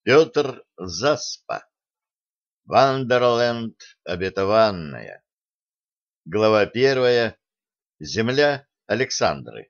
Петр Заспа. Вандерленд обетованная. Глава первая. Земля Александры.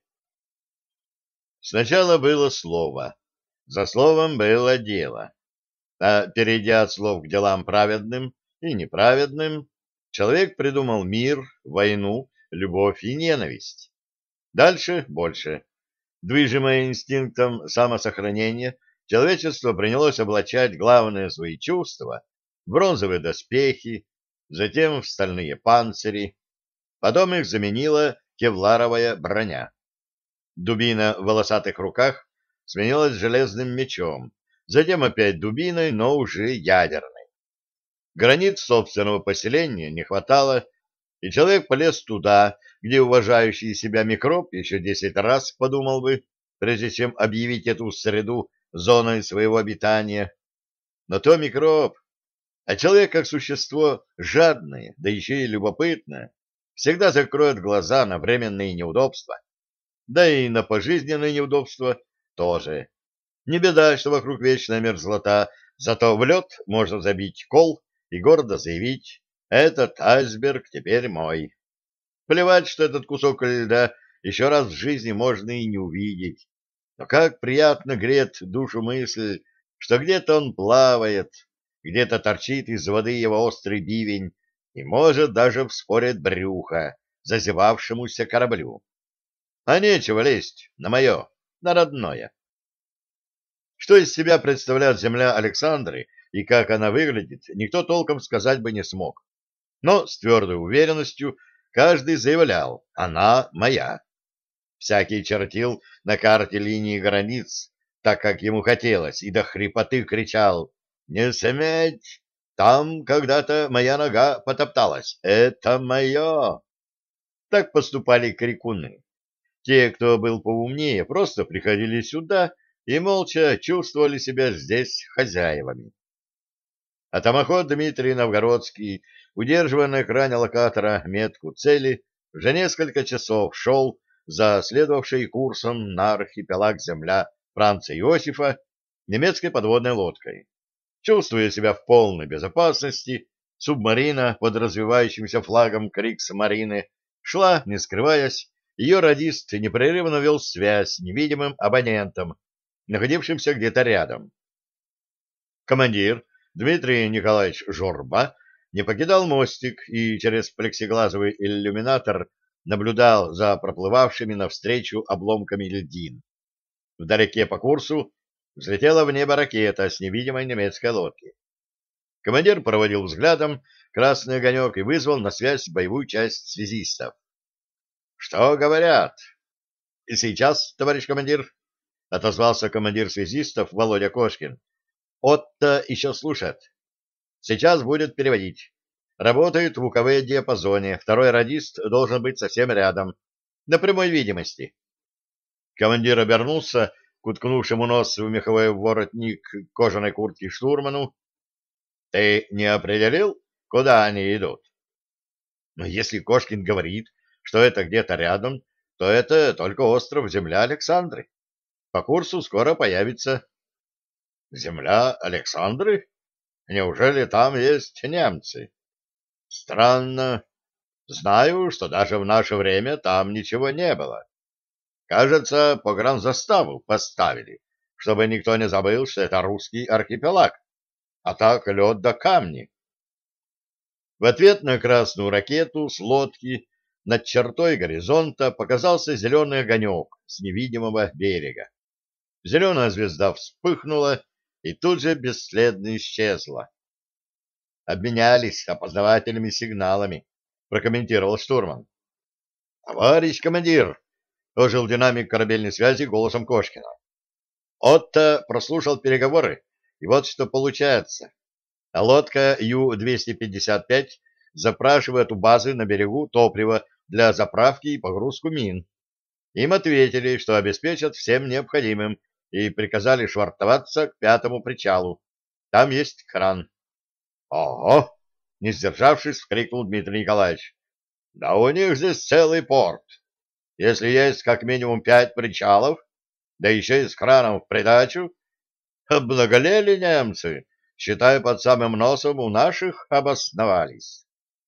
Сначала было слово. За словом было дело. А перейдя от слов к делам праведным и неправедным, человек придумал мир, войну, любовь и ненависть. Дальше больше. Движимое инстинктом самосохранения, человечество принялось облачать главные свои чувства в бронзовые доспехи, затем в стальные панцири. Потом их заменила кевларовая броня. Дубина в волосатых руках сменилась железным мечом, затем опять дубиной, но уже ядерной. Границ собственного поселения не хватало, и человек полез туда, где уважающий себя микроб еще 10 раз подумал бы, прежде чем объявить эту среду зоной своего обитания. Но то микроб, а человек как существо жадное, да еще и любопытное, всегда закроет глаза на временные неудобства, да и на пожизненные неудобства тоже. Не беда, что вокруг вечная мерзлота, зато в лед можно забить кол и гордо заявить: «Этот айсберг теперь мой». Плевать, что этот кусок льда еще раз в жизни можно и не увидеть. Но как приятно греет душу мысль, что где-то он плавает, где-то торчит из воды его острый бивень и может даже вспороть брюхо зазевавшемуся кораблю. А нечего лезть на мое, на родное. Что из себя представляет земля Александры и как она выглядит, никто толком сказать бы не смог. Но с твердой уверенностью каждый заявлял: «Она моя». Всякий чертил на карте линии границ, так как ему хотелось, и до хрипоты кричал: «Не сметь! Там когда-то моя нога потопталась. Это мое!» Так поступали крикуны. Те, кто был поумнее, просто приходили сюда и молча чувствовали себя здесь хозяевами. Атомоход Дмитрий Новгородский, удерживая на экране локатора метку цели, уже несколько часов шел за следовавшей курсом на архипелаг земля Франца Иосифа немецкой подводной лодкой. Чувствуя себя в полной безопасности, субмарина под развивающимся флагом Крикс-марины шла, не скрываясь. Ее радист непрерывно вел связь с невидимым абонентом, находившимся где-то рядом. Командир Дмитрий Николаевич Жорба не покидал мостик и через плексиглазовый иллюминатор наблюдал за проплывавшими навстречу обломками льдин. Вдалеке по курсу взлетела в небо ракета с невидимой немецкой лодки. Командир проводил взглядом красный огонек и вызвал на связь боевую часть связистов. — Что говорят? — И сейчас, товарищ командир, — отозвался командир связистов Володя Кошкин. — Отто еще слушает. Сейчас будет переводить. Работают в УКВ-диапазоне. Второй радист должен быть совсем рядом, на прямой видимости. Командир обернулся к уткнувшему нос в меховой воротник кожаной куртки штурману. — Ты не определил, куда они идут? — Но если Кошкин говорит, что это где-то рядом, то это только остров земля Александры. По курсу скоро появится. — Земля Александры? Неужели там есть немцы? Странно. Знаю, что даже в наше время там ничего не было. Кажется, погранзаставу поставили, чтобы никто не забыл, что это русский архипелаг. А так лед до камни. В ответ на красную ракету с лодки над чертой горизонта показался зеленый огонек с невидимого берега. Зеленая звезда вспыхнула и тут же бесследно исчезла. Обменялись опознавательными сигналами, прокомментировал штурман. Товарищ командир, ожил динамик корабельной связи голосом Кошкина. Отто прослушал переговоры, и вот что получается. Лодка Ю-255 запрашивает у базы на берегу топливо для заправки и погрузку мин. Им ответили, что обеспечат всем необходимым, и приказали швартоваться к 5-му причалу. Там есть кран. Ого! Не сдержавшись, вскрикнул Дмитрий Николаевич. Да у них здесь целый порт. Если есть как минимум 5 причалов, да еще и с краном в придачу, Обнаголели немцы, считай, под самым носом у наших обосновались.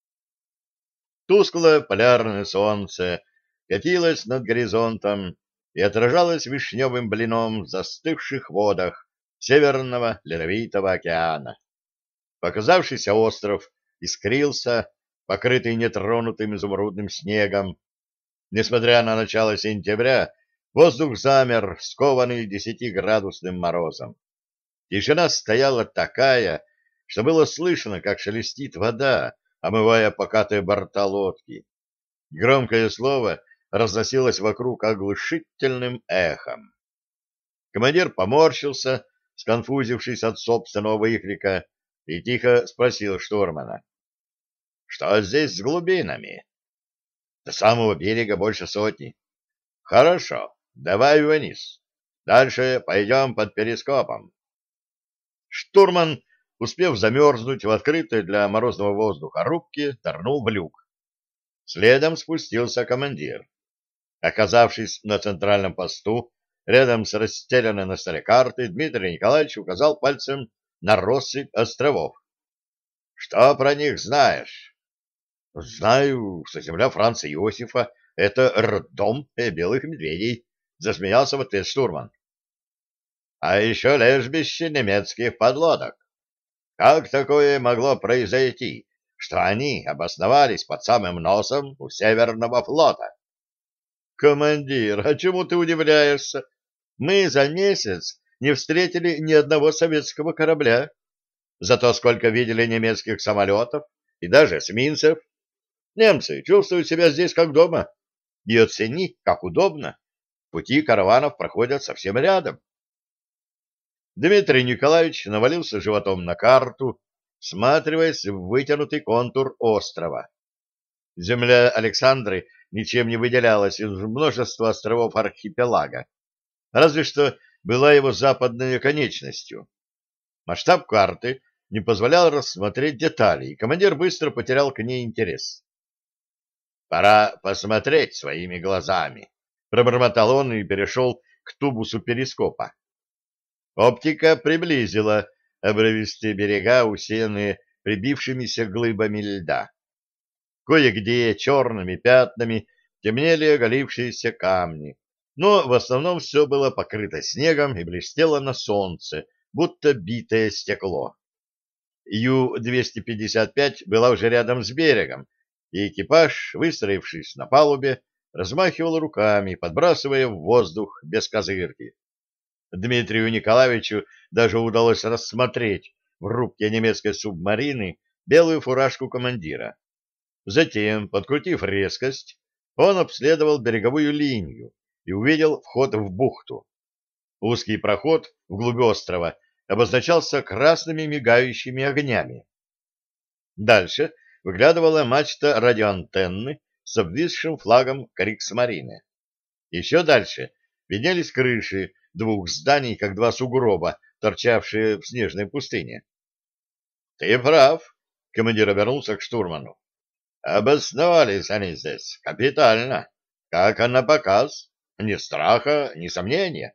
Тусклое полярное солнце катилось над горизонтом и отражалось вишневым блином в застывших водах Северного Ледовитого океана. Показавшийся остров искрился, покрытый нетронутым изумрудным снегом. Несмотря на начало сентября, воздух замер, скованный 10-градусным морозом. Тишина стояла такая, что было слышно, как шелестит вода, омывая покатые борта лодки. Громкое слово разносилось вокруг оглушительным эхом. Командир поморщился, сконфузившись от собственного выкрика, и тихо спросил штурмана: «Что здесь с глубинами?» «До самого берега больше сотни». «Хорошо, давай вниз. Дальше пойдем под перископом». Штурман, успев замерзнуть в открытой для морозного воздуха рубке, нырнул в люк. Следом спустился командир. Оказавшись на центральном посту, рядом с расстеленной на столе картой, Дмитрий Николаевич указал пальцем на россыпь островов. — Что про них знаешь? — Знаю, что земля Франца Иосифа — это роддом белых медведей, — засмеялся в ответ штурман. — А еще лежбище немецких подлодок. Как такое могло произойти, что они обосновались под самым носом у Северного флота? Командир, а чему ты удивляешься? Мы за месяц не встретили ни одного советского корабля. Зато сколько видели немецких самолетов и даже эсминцев. Немцы чувствуют себя здесь как дома. И оцени, как удобно. Пути караванов проходят совсем рядом. Дмитрий Николаевич навалился животом на карту, всматриваясь в вытянутый контур острова. Земля Александры ничем не выделялась из множества островов архипелага, разве что была его западной конечностью. Масштаб карты не позволял рассмотреть детали, и командир быстро потерял к ней интерес. «Пора посмотреть своими глазами», — пробормотал он и перешел к тубусу перископа. Оптика приблизила обрывистые берега, усеянные прибившимися глыбами льда. Кое-где черными пятнами темнели оголившиеся камни, но в основном все было покрыто снегом и блестело на солнце, будто битое стекло. Ю-255 была уже рядом с берегом, и экипаж, выстроившись на палубе, размахивал руками, подбрасывая в воздух без козырки. Дмитрию Николаевичу даже удалось рассмотреть в рубке немецкой субмарины белую фуражку командира. Затем, подкрутив резкость, он обследовал береговую линию и увидел вход в бухту. Узкий проход вглубь острова обозначался красными мигающими огнями. Дальше выглядывала мачта радиоантенны с обвисшим флагом Криксмарины. Еще дальше виднелись крыши двух зданий, как два сугроба, торчавшие в снежной пустыне. — Ты прав, — командир обернулся к штурману. — Обосновались они здесь капитально, как на показ, ни страха, ни сомнения.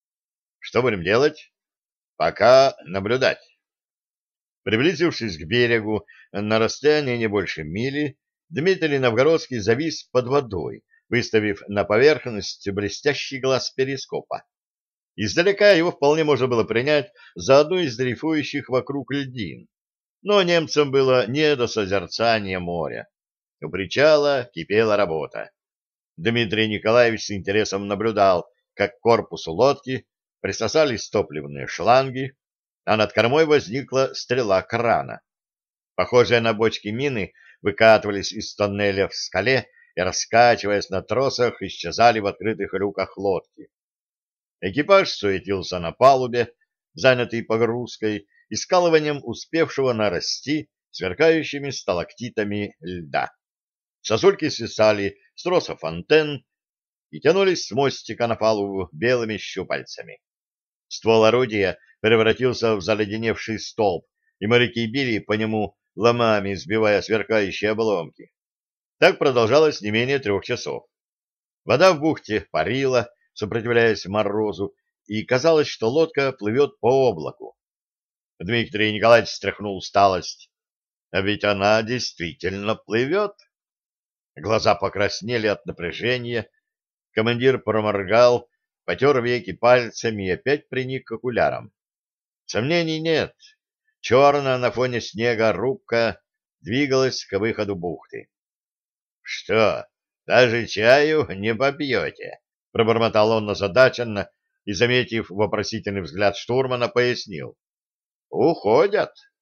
Что будем делать? Пока наблюдать. Приблизившись к берегу на расстоянии не больше мили, Дмитрий Новгородский завис под водой, выставив на поверхность блестящий глаз перископа. Издалека его вполне можно было принять за одну из дрейфующих вокруг льдин, но немцам было не до созерцания моря. У причала кипела работа. Дмитрий Николаевич с интересом наблюдал, как к корпусу лодки присосались топливные шланги, а над кормой возникла стрела крана. Похожие на бочки мины выкатывались из тоннеля в скале и, раскачиваясь на тросах, исчезали в открытых люках лодки. Экипаж суетился на палубе, занятый погрузкой и скалыванием успевшего нарасти сверкающими сталактитами льда. Сосульки свисали с тросов антенн и тянулись с мостика на палубу белыми щупальцами. Ствол орудия превратился в заледеневший столб, и моряки били по нему ломами, сбивая сверкающие обломки. Так продолжалось не менее 3 часов. Вода в бухте парила, сопротивляясь морозу, и казалось, что лодка плывет по облаку. Дмитрий Николаевич стряхнул усталость. А ведь она действительно плывет. Глаза покраснели от напряжения. Командир проморгал, потер веки пальцами и опять приник к окулярам. Сомнений нет. Черная на фоне снега рубка двигалась к выходу бухты. — Что, даже чаю не попьете? — пробормотал он озадаченно и, заметив вопросительный взгляд штурмана, пояснил. — Уходят.